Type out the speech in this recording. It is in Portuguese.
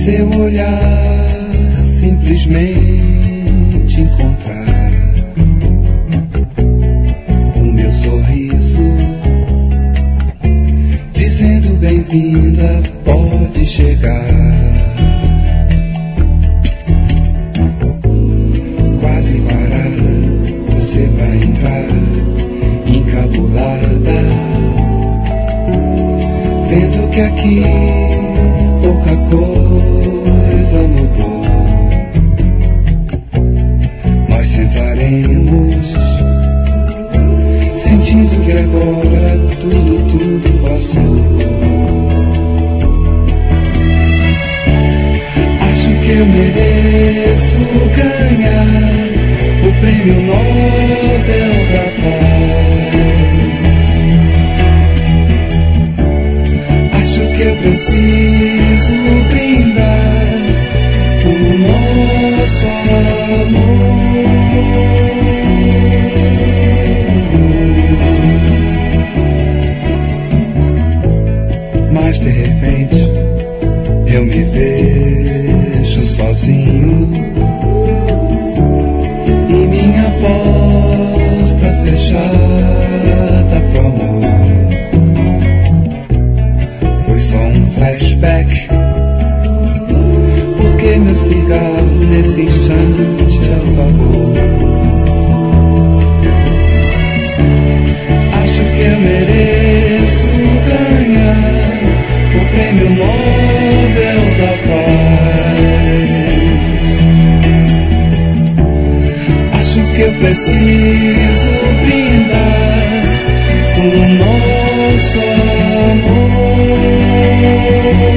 seu olhar simplesmente encontrar o meu sorriso, dizendo bem-vinda, pode chegar. Quase parada, você vai entrar encabulada, vendo que aqui pouca coisa mudou. Nós sentaremos, sentindo que agora tudo passou. Acho que eu mereço ganhar o prêmio Nobel da Paz. Acho que eu preciso brindar o nosso amor. Mas de repente eu me vejo sozinho e minha porta fechada pro amor. Foi só um flashback, porque meu cigarro nesse instante apagou. Acho que eu mereço ganhar o prêmio Nobel da Paz. Acho que eu preciso brindar o nosso amor.